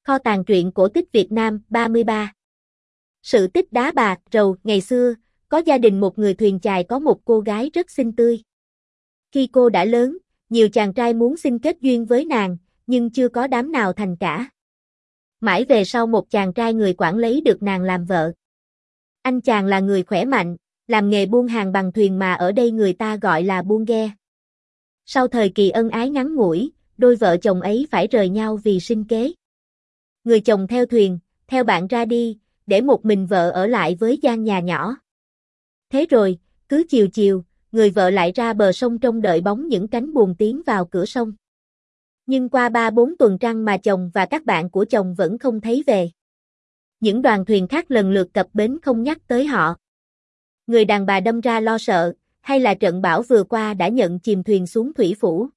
Kho tàng truyện cổ tích Việt Nam 33. Sự tích đá bạc rầu. Ngày xưa, có gia đình một người thuyền chài có một cô gái rất xinh tươi. Khi cô đã lớn, nhiều chàng trai muốn xin kết duyên với nàng, nhưng chưa có đám nào thành cả. Mãi về sau một chàng trai người Quảng lấy được nàng làm vợ. Anh chàng là người khỏe mạnh, làm nghề buôn hàng bằng thuyền mà ở đây người ta gọi là buôn ghe. Sau thời kỳ ân ái ngắn ngủi, đôi vợ chồng ấy phải rời nhau vì sinh kế. Người chồng theo thuyền, theo bạn ra đi, để một mình vợ ở lại với gian nhà nhỏ. Thế rồi, cứ chiều chiều, người vợ lại ra bờ sông trông đợi bóng những cánh buồm tiến vào cửa sông. Nhưng qua 3-4 tuần trăng mà chồng và các bạn của chồng vẫn không thấy về. Những đoàn thuyền khác lần lượt cập bến không nhắc tới họ. Người đàn bà đâm ra lo sợ, hay là trận bão vừa qua đã nhận chìm thuyền xuống thủy phủ.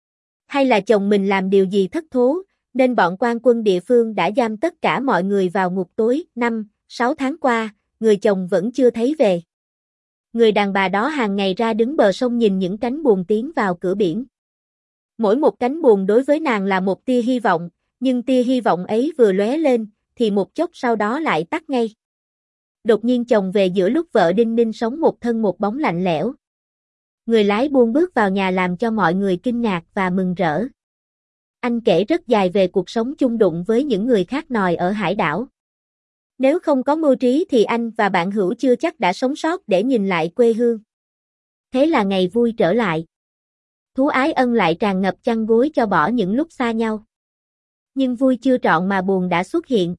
Hay là chồng mình làm điều gì thất thố, nên bọn quan quân địa phương đã giam tất cả mọi người vào ngục tối. 5-6 tháng qua, người chồng vẫn chưa thấy về. Người đàn bà đó hàng ngày ra đứng bờ sông nhìn những cánh buồm tiến vào cửa biển. Mỗi một cánh buồm đối với nàng là một tia hy vọng, nhưng tia hy vọng ấy vừa lóe lên, thì một chốc sau đó lại tắt ngay. Đột nhiên chồng về giữa lúc vợ đinh ninh sống một thân một bóng lạnh lẽo. Người lái buôn bước vào nhà làm cho mọi người kinh ngạc và mừng rỡ. Anh kể rất dài về cuộc sống chung đụng với những người khác nòi ở hải đảo. Nếu không có mưu trí thì anh và bạn hữu chưa chắc đã sống sót để nhìn lại quê hương. Thế là ngày vui trở lại. Thú ái ân lại tràn ngập chăn gối cho bỏ những lúc xa nhau. Nhưng vui chưa trọn mà buồn đã xuất hiện.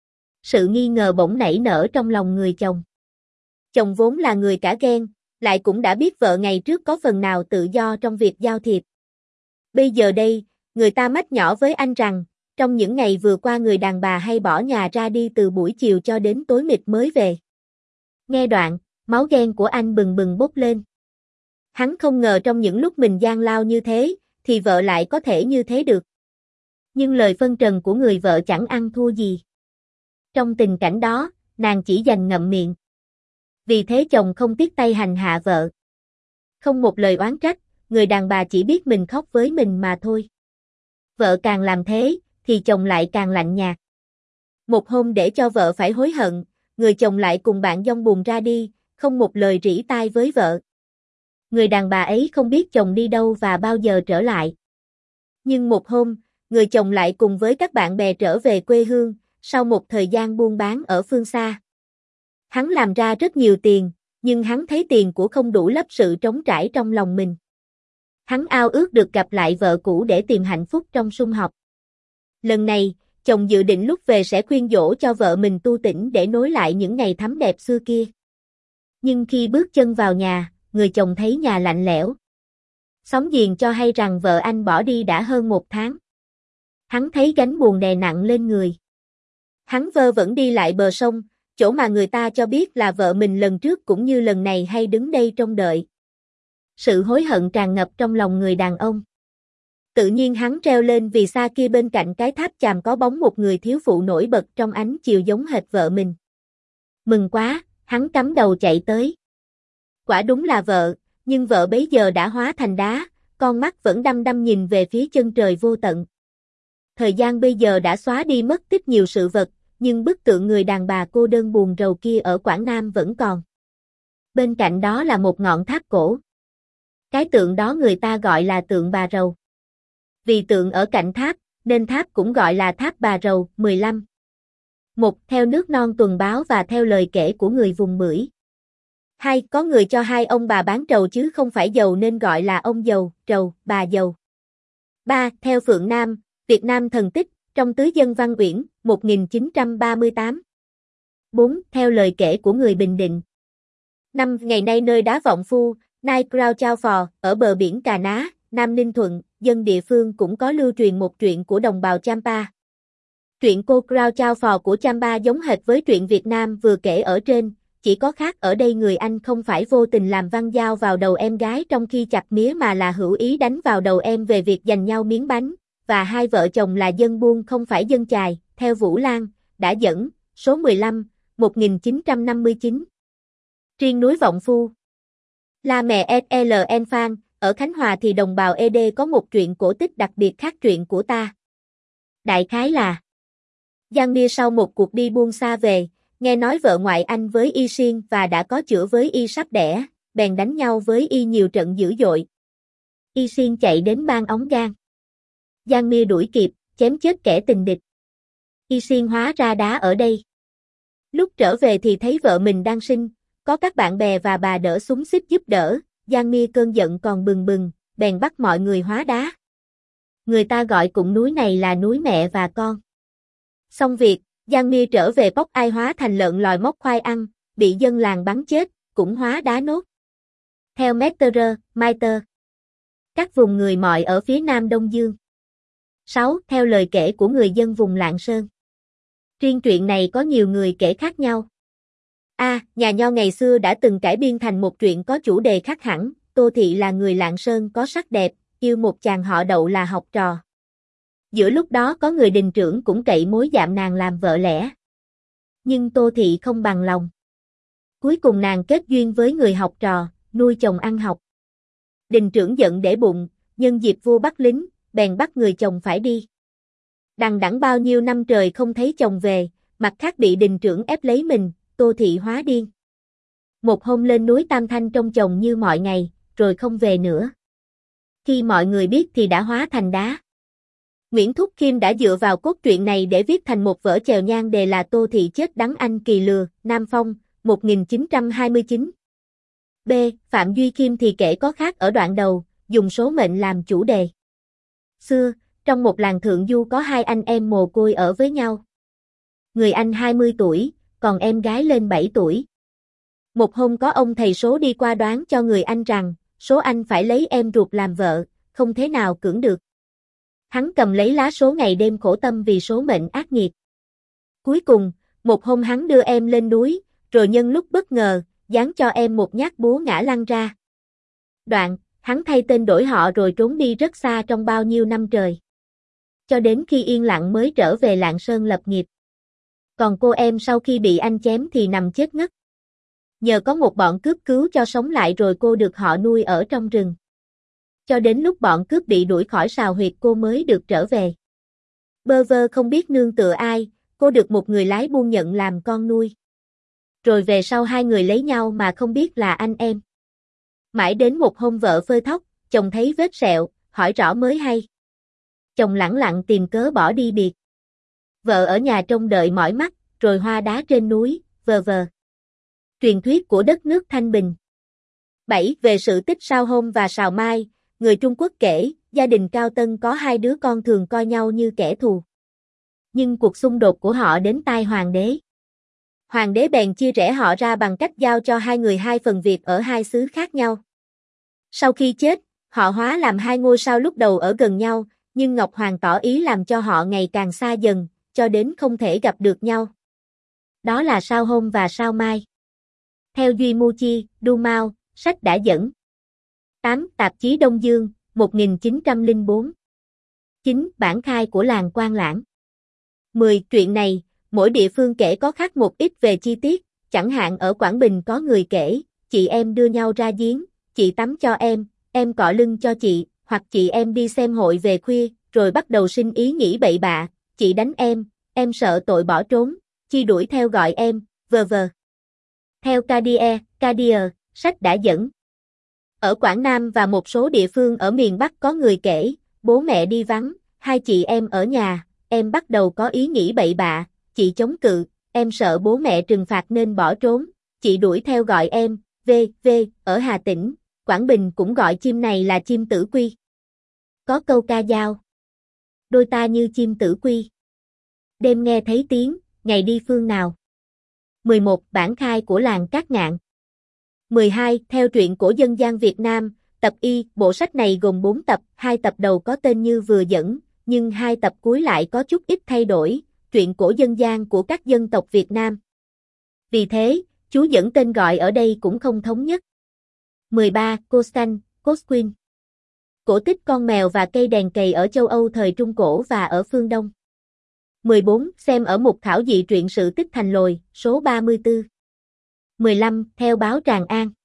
Sự nghi ngờ bỗng nảy nở trong lòng người chồng. Chồng vốn là người cả ghen, lại cũng đã biết vợ ngày trước có phần nào tự do trong việc giao thiệp. Bây giờ đây, người ta mách nhỏ với anh rằng, trong những ngày vừa qua người đàn bà hay bỏ nhà ra đi từ buổi chiều cho đến tối mịt mới về. Nghe đoạn, máu ghen của anh bừng bừng bốc lên. Hắn không ngờ trong những lúc mình gian lao như thế, thì vợ lại có thể như thế được. Nhưng lời phân trần của người vợ chẳng ăn thua gì. Trong tình cảnh đó, nàng chỉ dành ngậm miệng. Vì thế chồng không tiếc tay hành hạ vợ. Không một lời oán trách, người đàn bà chỉ biết mình khóc với mình mà thôi. Vợ càng làm thế, thì chồng lại càng lạnh nhạt. Một hôm để cho vợ phải hối hận, người chồng lại cùng bạn dông buồm ra đi, không một lời rỉ tai với vợ. Người đàn bà ấy không biết chồng đi đâu và bao giờ trở lại. Nhưng một hôm, người chồng lại cùng với các bạn bè trở về quê hương, sau một thời gian buôn bán ở phương xa. Hắn làm ra rất nhiều tiền, nhưng hắn thấy tiền của không đủ lấp sự trống trải trong lòng mình. Hắn ao ước được gặp lại vợ cũ để tìm hạnh phúc trong sum họp. Lần này, chồng dự định lúc về sẽ khuyên dỗ cho vợ mình tu tĩnh để nối lại những ngày thắm đẹp xưa kia. Nhưng khi bước chân vào nhà, người chồng thấy nhà lạnh lẽo. Xóm giềng cho hay rằng vợ anh bỏ đi đã hơn 1 tháng. Hắn thấy gánh buồn đè nặng lên người. Hắn vơ vẩn đi lại bờ sông, chỗ mà người ta cho biết là vợ mình lần trước cũng như lần này hay đứng đây trông đợi. Sự hối hận tràn ngập trong lòng người đàn ông. Tự nhiên hắn treo lên vì xa kia bên cạnh cái tháp chàm có bóng một người thiếu phụ nổi bật trong ánh chiều giống hệt vợ mình. Mừng quá, hắn cắm đầu chạy tới. Quả đúng là vợ, nhưng vợ bấy giờ đã hóa thành đá, con mắt vẫn đăm đăm nhìn về phía chân trời vô tận. Thời gian bây giờ đã xóa đi mất tích nhiều sự vật, nhưng bức tượng người đàn bà cô đơn buồn rầu kia ở Quảng Nam vẫn còn. Bên cạnh đó là một ngọn tháp cổ. Cái tượng đó người ta gọi là tượng bà rầu. Vì tượng ở cạnh tháp, nên tháp cũng gọi là tháp bà rầu. 15. Theo nước non tuần báo và theo lời kể của người vùng Bưởi. 2. Có người cho hai ông bà bán trầu chứ không phải dầu nên gọi là ông dầu, trầu, bà dầu. 3. Theo Phượng Nam, Việt Nam thần tích, trong Tứ Dân Văn Uyển, 1938. 4. Theo lời kể của người Bình Định. 5. Ngày nay nơi đá Vọng Phu, nay Krao Chao Phò, ở bờ biển Cà Ná, Nam Ninh Thuận, dân địa phương cũng có lưu truyền một truyện của đồng bào Champa. Truyện cô Krao Chao Phò của Champa giống hệt với truyện Việt Nam vừa kể ở trên, chỉ có khác ở đây người anh không phải vô tình làm văng dao vào đầu em gái trong khi chặt mía mà là hữu ý đánh vào đầu em về việc giành nhau miếng bánh, và hai vợ chồng là dân buôn không phải dân chài, theo Vũ Lan, đã dẫn, số 15, 1959. Riêng núi Vọng Phu, La Mẹ SLN Phan, ở Khánh Hòa thì đồng bào ED có một truyện cổ tích đặc biệt khác truyện của ta. Đại khái là Giang Nia sau một cuộc đi buôn xa về, nghe nói vợ ngoại anh với Y Siên và đã có chữa với Y sắp đẻ, bèn đánh nhau với Y nhiều trận dữ dội. Y Siên chạy đến ban ống gan. Giang Nia đuổi kịp, chém chết kẻ tình địch. Y Siên hóa ra đá ở đây. Lúc trở về thì thấy vợ mình đang sinh, có các bạn bè và bà đỡ xúm xít giúp đỡ, Giang Nia cơn giận còn bừng bừng, bèn bắt mọi người hóa đá. Người ta gọi cụm núi này là núi mẹ và con. Xong việc, Giang Nia trở về Pốc Ai hóa thành lợn lòi móc khoai ăn, bị dân làng bắn chết, cũng hóa đá nốt. Theo Metterer, Maiter. Các vùng người Mọi ở phía nam Đông Dương. 6. Theo lời kể của người dân vùng Lạng Sơn. Riêng truyện này có nhiều người kể khác nhau. Nhà Nho ngày xưa đã từng cải biên thành một truyện có chủ đề khác hẳn, Tô Thị là người Lạng Sơn có sắc đẹp, yêu một chàng họ Đậu là học trò. Giữa lúc đó có người đình trưởng cũng cậy mối dạm nàng làm vợ lẽ. Nhưng Tô Thị không bằng lòng. Cuối cùng nàng kết duyên với người học trò, nuôi chồng ăn học. Đình trưởng giận để bụng, nhân dịp vua bắt lính, bèn bắt người chồng phải đi. Đằng đẵng bao nhiêu năm trời không thấy chồng về, mặt khác bị đình trưởng ép lấy mình, Tô Thị hóa điên. Một hôm lên núi Tam Thanh trông chồng như mọi ngày, rồi không về nữa. Khi mọi người biết thì đã hóa thành đá. Nguyễn Thúc Kim đã dựa vào cốt truyện này để viết thành một vở chèo nhan đề là Tô Thị chết đắng anh kỳ lừa, Nam Phong, 1929. B. Phạm Duy Kim thì kể có khác ở đoạn đầu, dùng số mệnh làm chủ đề. Xưa, trong một làng thượng du có hai anh em mồ côi ở với nhau. Người anh 20 tuổi, còn em gái lên 7 tuổi. Một hôm có ông thầy số đi qua đoán cho người anh rằng, số anh phải lấy em ruột làm vợ, không thế nào cưỡng được. Hắn cầm lấy lá số ngày đêm khổ tâm vì số mệnh ác nghiệt. Cuối cùng, một hôm hắn đưa em lên núi, rồi nhân lúc bất ngờ, giáng cho em một nhát búa ngã lăn ra. Đoạn, hắn thay tên đổi họ rồi trốn đi rất xa trong bao nhiêu năm trời. Cho đến khi yên lặng mới trở về Lạng Sơn lập nghiệp. Còn cô em sau khi bị anh chém thì nằm chết ngất. Nhờ có một bọn cướp cứu cho sống lại rồi cô được họ nuôi ở trong rừng. Cho đến lúc bọn cướp bị đuổi khỏi sào huyệt cô mới được trở về. Bơ vơ không biết nương tựa ai, cô được một người lái buôn nhận làm con nuôi. Rồi về sau hai người lấy nhau mà không biết là anh em. Mãi đến một hôm vợ phơi thóc, chồng thấy vết sẹo, hỏi rõ mới hay. Chồng lẳng lặng tìm cớ bỏ đi biệt. Vợ ở nhà trông đợi mỏi mắt, rồi hoa đá trên núi, vờ vờ. Truyền thuyết của đất nước Thanh Bình. 7. Về sự tích Sao Hôm và Sào Mai, người Trung Quốc kể, gia đình Cao Tân có hai đứa con thường coi nhau như kẻ thù. Nhưng cuộc xung đột của họ đến tai hoàng đế. Hoàng đế bèn chia rẽ họ ra bằng cách giao cho hai người hai phần việc ở hai xứ khác nhau. Sau khi chết, họ hóa làm hai ngôi sao lúc đầu ở gần nhau, nhưng Ngọc Hoàng tỏ ý làm cho họ ngày càng xa dần, cho đến không thể gặp được nhau. Đó là Sao Hôm và Sao Mai. Theo Duy Mu Chi, Du Mao, sách đã dẫn. 8. Tạp chí Đông Dương, 1904. 9. Bản khai của làng Quan Lãng. 10. Truyện này, mỗi địa phương kể có khác một ít về chi tiết, chẳng hạn ở Quảng Bình có người kể, chị em đưa nhau ra giếng, chị tắm cho em cọ lưng cho chị, hoặc chị em đi xem hội về khuya, rồi bắt đầu sinh ý nghĩ bậy bạ, chị đánh em sợ tội bỏ trốn, chi đuổi theo gọi em, vờ vờ. Theo Cadier, sách đã dẫn. Ở Quảng Nam và một số địa phương ở miền Bắc có người kể, bố mẹ đi vắng, hai chị em ở nhà, em bắt đầu có ý nghĩ bậy bạ, chị chống cự, em sợ bố mẹ trừng phạt nên bỏ trốn, chị đuổi theo gọi em, ở Hà Tĩnh, Quảng Bình cũng gọi chim này là chim tử quy. Có câu ca dao. Đôi ta như chim tử quy. Đêm nghe thấy tiếng, ngày đi phương nào. 11. Bản khai của làng Cát Ngạn. 12. Theo truyện cổ dân gian Việt Nam, tập Y, bộ sách này gồm 4 tập, 2 tập đầu có tên như vừa dẫn, nhưng 2 tập cuối lại có chút ít thay đổi, truyện cổ dân gian của các dân tộc Việt Nam. Vì thế, chú dẫn tên gọi ở đây cũng không thống nhất. 13. Costan, Cosquin. Cổ tích con mèo và cây đèn cầy ở châu Âu thời Trung Cổ và ở phương Đông. 14. Xem ở mục thảo dị truyện sự tích Thành Lồi, số 34. 15. Theo báo Tràng An.